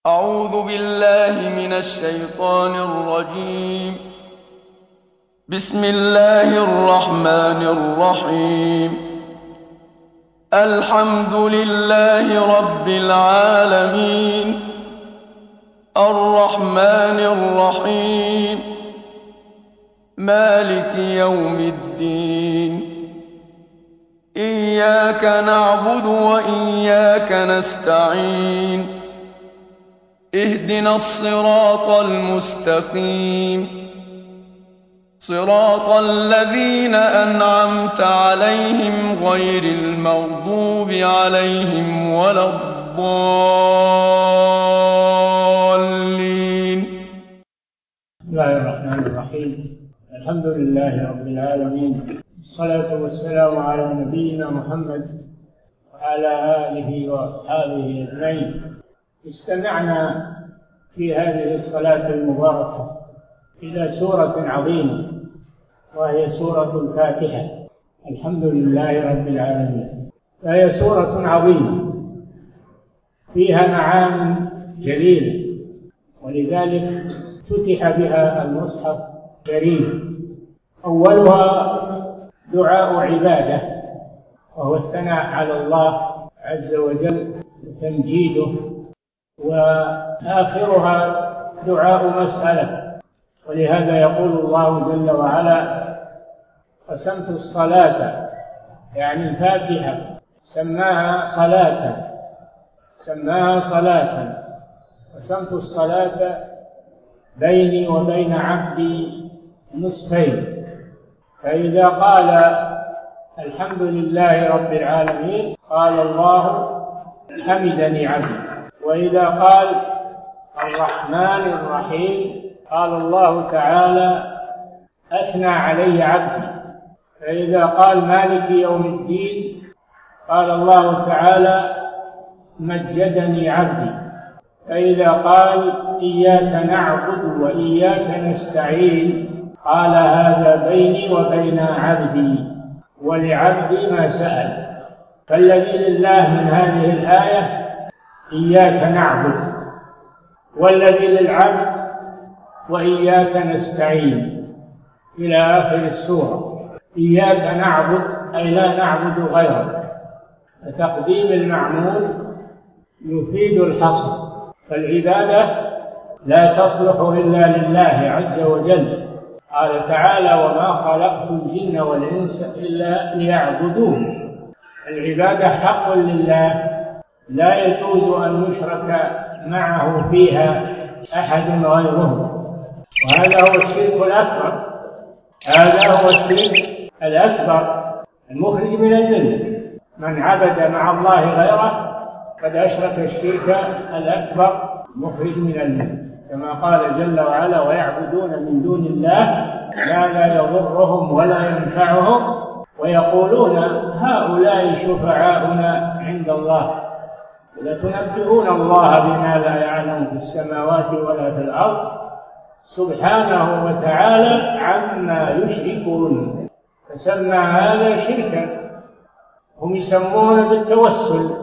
أعوذ بالله من الشيطان الرجيم. بسم الله الرحمن الرحيم. الحمد لله رب العالمين، الرحمن الرحيم، مالك يوم الدين. إياك نعبد وإياك نستعين. اهدنا الصراط المستقيم، صراط الذين أنعمت عليهم غير المغضوب عليهم ولا الضالين. بسم الله الرحمن الرحيم. الحمد لله رب العالمين، الصلاة والسلام على نبينا محمد وعلى آله وأصحابه أجمعين. استمعنا في هذه الصلاة المباركة إلى سورة عظيمة، وهي سورة الفاتحة. الحمد لله رب العالمين. فهي سورة عظيمة فيها معاني جليلة، ولذلك فتح بها المصحف الشريف. أولها دعاء عبادة، وهو الثناء على الله عز وجل وتمجيده، وآخرها دعاء مسألة. ولهذا يقول الله جل وعلا: قسمت الصلاة، يعني الفاتحة سماها صلاة. قسمت الصلاة بيني وبين عبدي نصفين، فإذا قال الحمد لله رب العالمين قال الله حمدني عبدي، وإذا قال الرحمن الرحيم قال الله تعالى أثنى علي عبدي، فإذا قال مالك يوم الدين قال الله تعالى مجدني عبدي، فإذا قال إياك نعبد وإياك نستعين قال هذا بيني وبين عبدي ولعبدي ما سأل. فالذي لله من هذه الآية إياك نعبد، والذي للعبد وإياك نستعين إلى آخر السورة. إياك نعبد أي لا نعبد غيرك، فتقديم المعمول يفيد الحصر، فالعبادة لا تصلح إلا لله عز وجل. قال تعالى: وما خلقت الجن والإنس إلا ليعبدون. العبادة حق لله، لا يجوز أن يشرك معه فيها أحد غيره، وهذا هو الشرك الأكبر. هذا هو الشرك الأكبر المخرج من الملة. من عبد مع الله غيره قد أشرك الشرك الأكبر المخرج من الملة، كما قال جل وعلا: ويعبدون من دون الله ما لا يضرهم ولا ينفعهم ويقولون هؤلاء شفعاؤنا عند الله لتنبئون الله بما لا يعلم في السماوات ولا في الأرض سبحانه وتعالى عما يشركون. فسمى هذا شركا. هم يسمون بالتوسل،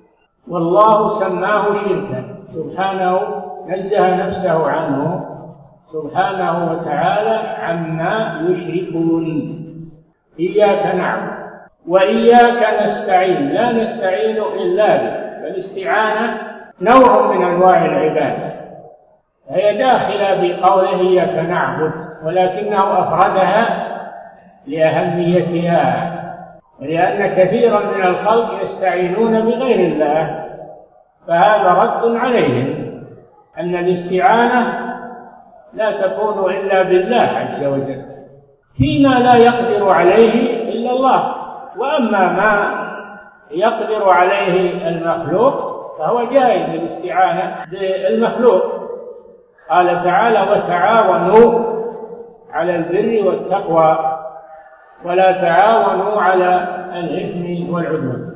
والله سماه شركا سبحانه، نزه نفسه عنه سبحانه وتعالى عما يشركون. إياك نعبد وإياك نستعين، لا نستعين إلا بك. فالاستعانة نوع من أنواع العبادة، هي داخلة بقوله إياك نعبد، ولكنه أفردها لأهميتها، ولأن كثيرا من الخلق يستعينون بغير الله، فهذا رد عليهم أن الاستعانة لا تكون إلا بالله عز وجل فيما لا يقدر عليه إلا الله، وأما ما يقدر عليه المخلوق فهو جائز الاستعانة بالمخلوق. قال تعالى: وتعاونوا على البر والتقوى ولا تعاونوا على الإثم والعدوان.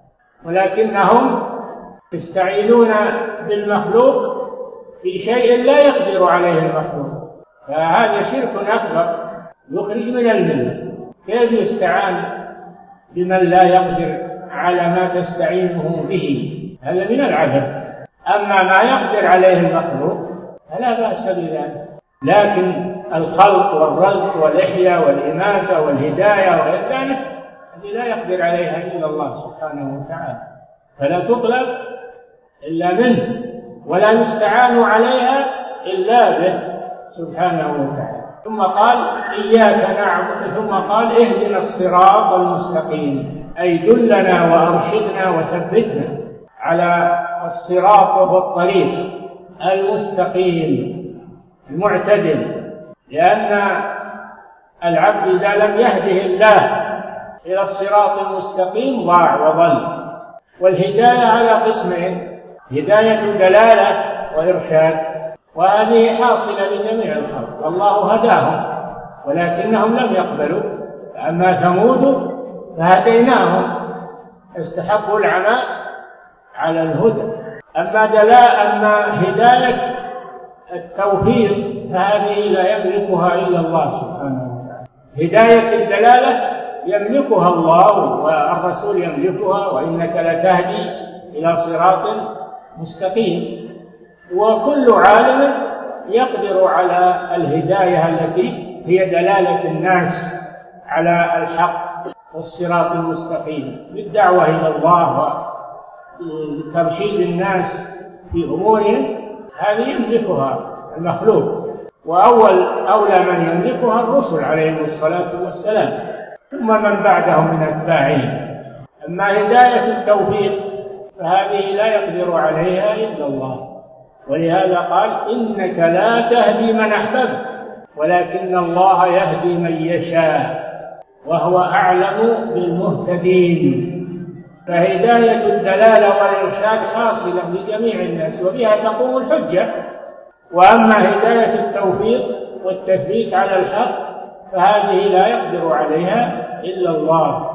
ولكنهم يستعينون بالمخلوق في شيء لا يقدر عليه المخلوق، فهذا شرك أكبر يخرج من الملة. كيف يستعان بمن لا يقدر على ما تستعينه به؟ هذا من العبث. أما ما يقدر عليه المخلوق فلا بأس بذلك. لكن الخلق والرزق والإحياء والإماتة والهداية وغير ذلك هذه لا يقدر عليها إلا الله سبحانه وتعالى، فلا تطلب إلا منه ولا يستعان عليها إلا به سبحانه وتعالى. ثم قال إياك نعبد، ثم قال اهدنا الصراط المستقيم، أي دلنا وأرشدنا وثبتنا على الصراط وهو الطريق المستقيم المعتدل، لأن العبد إذا لم يهده الله إلى الصراط المستقيم ضاع وضل. والهداية على قسمين: هداية دلالة وإرشاد، وهذه حاصلة لجميع الخلق، الله هداهم ولكنهم لم يقبلوا. أما ثمود فهديناهم استحقوا العمى على الهدى. أما هداية التوفيق فهذه لا يملكها إلا الله سبحانه وتعالى. هداية الدلالة يملكها الله والرسول يملكها، وإنك لتهدي إلى صراط مستقيم. وكل عالم يقدر على الهداية التي هي دلالة الناس على الحق والصراط المستقيم بالدعوة إلى الله وترشيد الناس في أمورهم، هذه يملكها المخلوق، أولى من يملكها الرسل عليهم الصلاة والسلام، ثم من بعدهم من أتباعهم. أما هداية التوفيق فهذه لا يقدر عليها إلا الله، ولهذا قال إنك لا تهدي من أحببت ولكن الله يهدي من يشاء وهو أعلم بالمهتدين. فهداية الدلالة والإرشاد حاصلة لجميع الناس وبها تقوم الحجة. وأما هداية التوفيق والتثبيت على الحق فهذه لا يقدر عليها إلا الله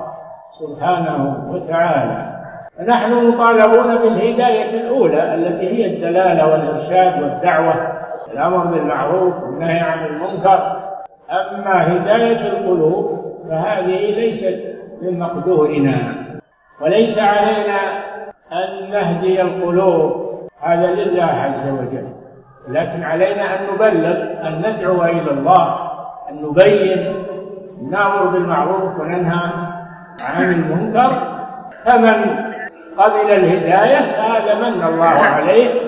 سبحانه وتعالى. نحن مطالبون بالهداية الأولى التي هي الدلالة والإرشاد والدعوة، الأمر بالمعروف والنهي عن المنكر. أما هداية القلوب فهذه ليست من مقدورنا، وليس علينا أن نهدي القلوب، هذا لله عز وجل، لكن علينا أن نبلغ، أن ندعو إلى الله، أن نبين، نأمر بالمعروف وننهى عن المنكر. فمن قبل الهداية فهذا من الله عليه،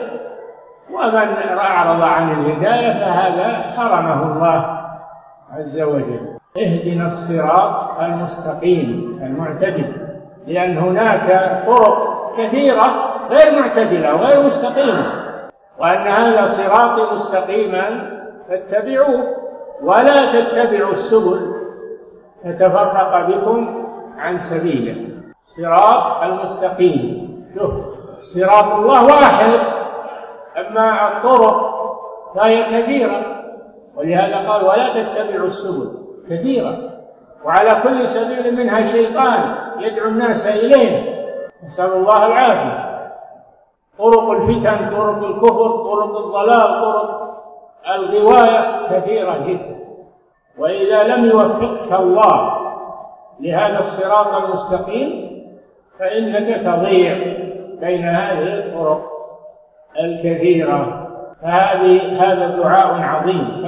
ومن أعرض عن الهداية فهذا حرمه الله عز وجل. اهدنا الصراط المستقيم المعتدل، لأن هناك طرق كثيرة غير معتدلة وغير مستقيمة، وأن هذا صراطي مستقيما فاتبعوه ولا تتبعوا السبل فتفرق بكم عن سبيله. صراط المستقيم، شوف صراط الله واحد، أما الطرق فهي كثيرة، ولهذا قال ولا تتبعوا السبل، كثيرة، وعلى كل سبيل منها شيطان يدعو الناس إليه، نسأل الله العافية. طرق الفتن، طرق الكفر، طرق الضلال، طرق الغواية كثيرة جدا. وإذا لم يوفقك الله لهذا الصراط المستقيم فإنك تضيع بين هذه الطرق الكثيرة. هذا دعاء عظيم،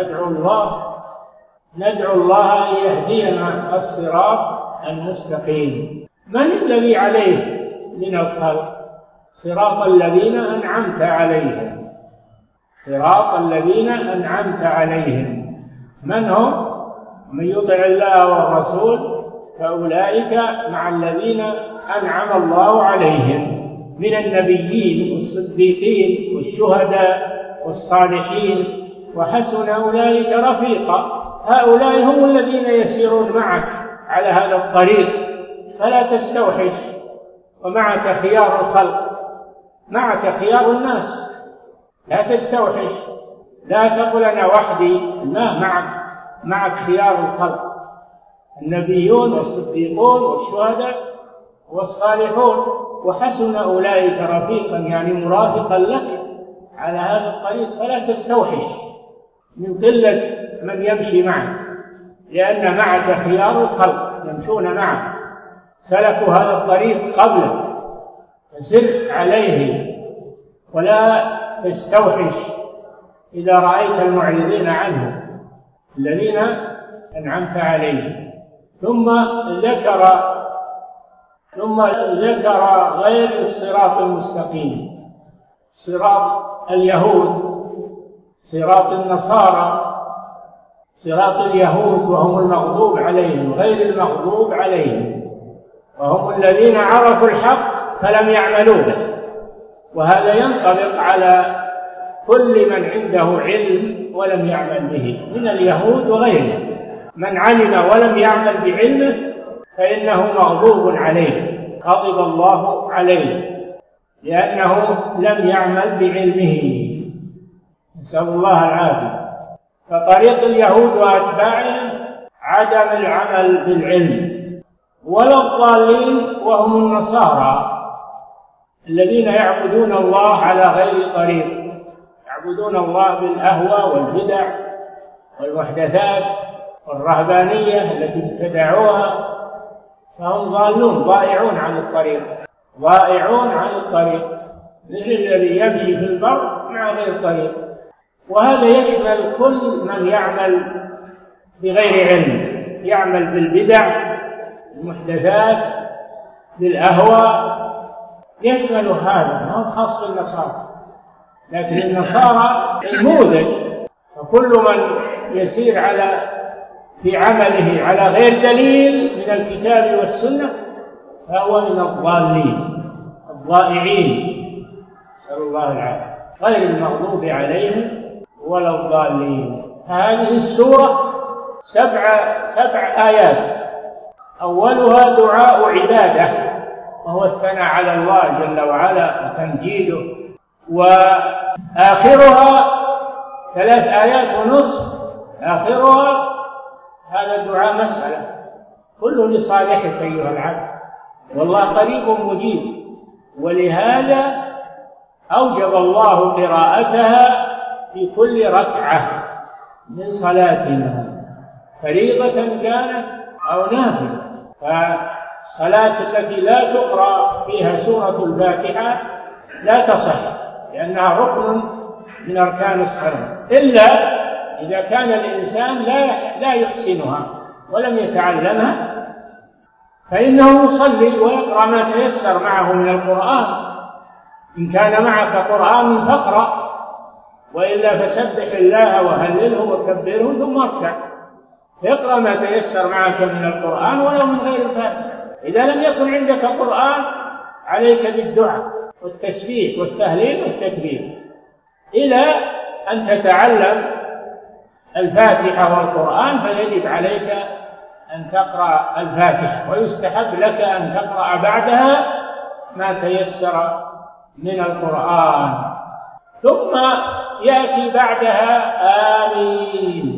ندعو الله أن يهدينا الصراط المستقيم. من الذي عليه من الخلق؟ صراط الذين أنعمت عليهم، صراط الذين أنعمت عليهم. من هم؟ من يطع الله والرسول فأولئك مع الذين أنعم الله عليهم من النبيين والصديقين والشهداء والصالحين وحسن أولئك رفيقا. هؤلاء هم الذين يسيرون معك على هذا الطريق، فلا تستوحش، ومعك خيار الخلق، معك خيار الناس، لا تستوحش، لا تقل أنا وحدي، لا، معك خيار الخلق، النبيون والصديقون والشهداء والصالحون، وحسن أولئك رفيقا، يعني مرافقا لك على هذا الطريق. فلا تستوحش من قلة من يمشي معك، لأن معك خيار الخلق يمشون معك، سلكوا هذا الطريق قبلك، فسر عليه ولا تستوحش إذا رأيت المعرضين عنه الذين أنعمت عليهم. ثم ذكر غير الصراط المستقيم، صراط اليهود، صراط النصارى، صراط اليهود وهم المغضوب عليهم، غير المغضوب عليهم وهم الذين عرفوا الحق فلم يعملوا به. وهذا ينطبق على كل من عنده علم ولم يعمل به من اليهود وغيرهم. من علم ولم يعمل بعلمه فإنه مغضوب عليه، غضب الله عليه لأنه لم يعمل بعلمه، نسأل الله العافية. فطريق اليهود وأتباعهم عدم العمل بالعلم، ولا الضالين وهم النصارى الذين يعبدون الله على غير طريق، يعبدون الله بالأهوى والبدع والمحدثات والرهبانية التي ابتدعوها، فهم ضالون ضائعون عن الطريق، ضائعون عن الطريق، مثل الذي يمشي في البر مع غير طريق. وهذا يشمل كل من يعمل بغير علم، يعمل بالبدع المحدثات بالأهوى، يشمل هذا، ما هو خاص بالنصارى. لكن النصارى نموذج، فكل من يسير في عمله على غير دليل من الكتاب والسنة فهو من الضالين الضائعين، نسأل الله العافية، غير المغضوب عليهم ولا الضالين. هذه السورة سبع آيات، أولها دعاء عبادة وهو الثناء على الله جل وعلا وتمجيده، وآخرها 3 آيات ونصف، آخرها هذا الدعاء مسألة كل لصالحك أيها العبد والله قريب مجيب. ولهذا أوجب الله قراءتها في كل ركعة من صلاتنا، فريضة كانت أو نافلة. فالصلاة التي لا تقرأ فيها سورة الفاتحة لا تصح، لأنها ركن من أركان الصلاة، إلا إذا كان الإنسان لا يحسنها ولم يتعلمها فإنه يصلي ويقرأ ما تيسر معه من القرآن. إن كان معك قرآن فاقرأ، وإلا فسبح الله وهلله وكبره ثم اركع، اقرأ ما تيسر معك من القرآن ولو من غير الفاتحة. إذا لم يكن عندك قرآن عليك بالدعاء والتسبيح والتهليل والتكبير إلى أن تتعلم الفاتحة والقرآن، فيجب عليك أن تقرأ الفاتحة، ويستحب لك أن تقرأ بعدها ما تيسر من القرآن. ثم يأتي بعدها آمين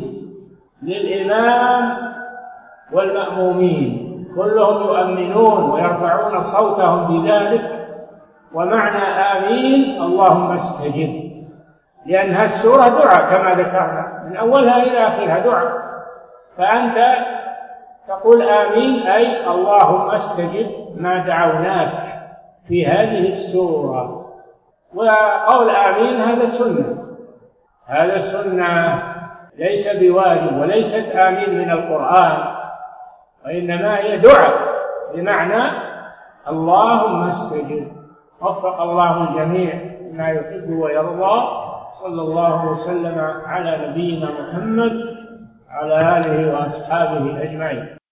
للإمام والمأمومين، كلهم يؤمنون ويرفعون صوتهم بذلك. ومعنى آمين اللهم استجب، لأنها السورة دعاء كما ذكرنا من أولها إلى آخرها دعاء، فأنت تقول آمين أي اللهم استجب ما دعوناك في هذه السورة. وقول آمين هذا سنة، هذا سنة ليس بواجب، وليست آمين من القرآن، وإنما هي دعاء بمعنى اللهم استجب. وفق الله الجميع ما يحب ويرضى. صلى الله وسلم على نبينا محمد على آله وأصحابه أجمعين.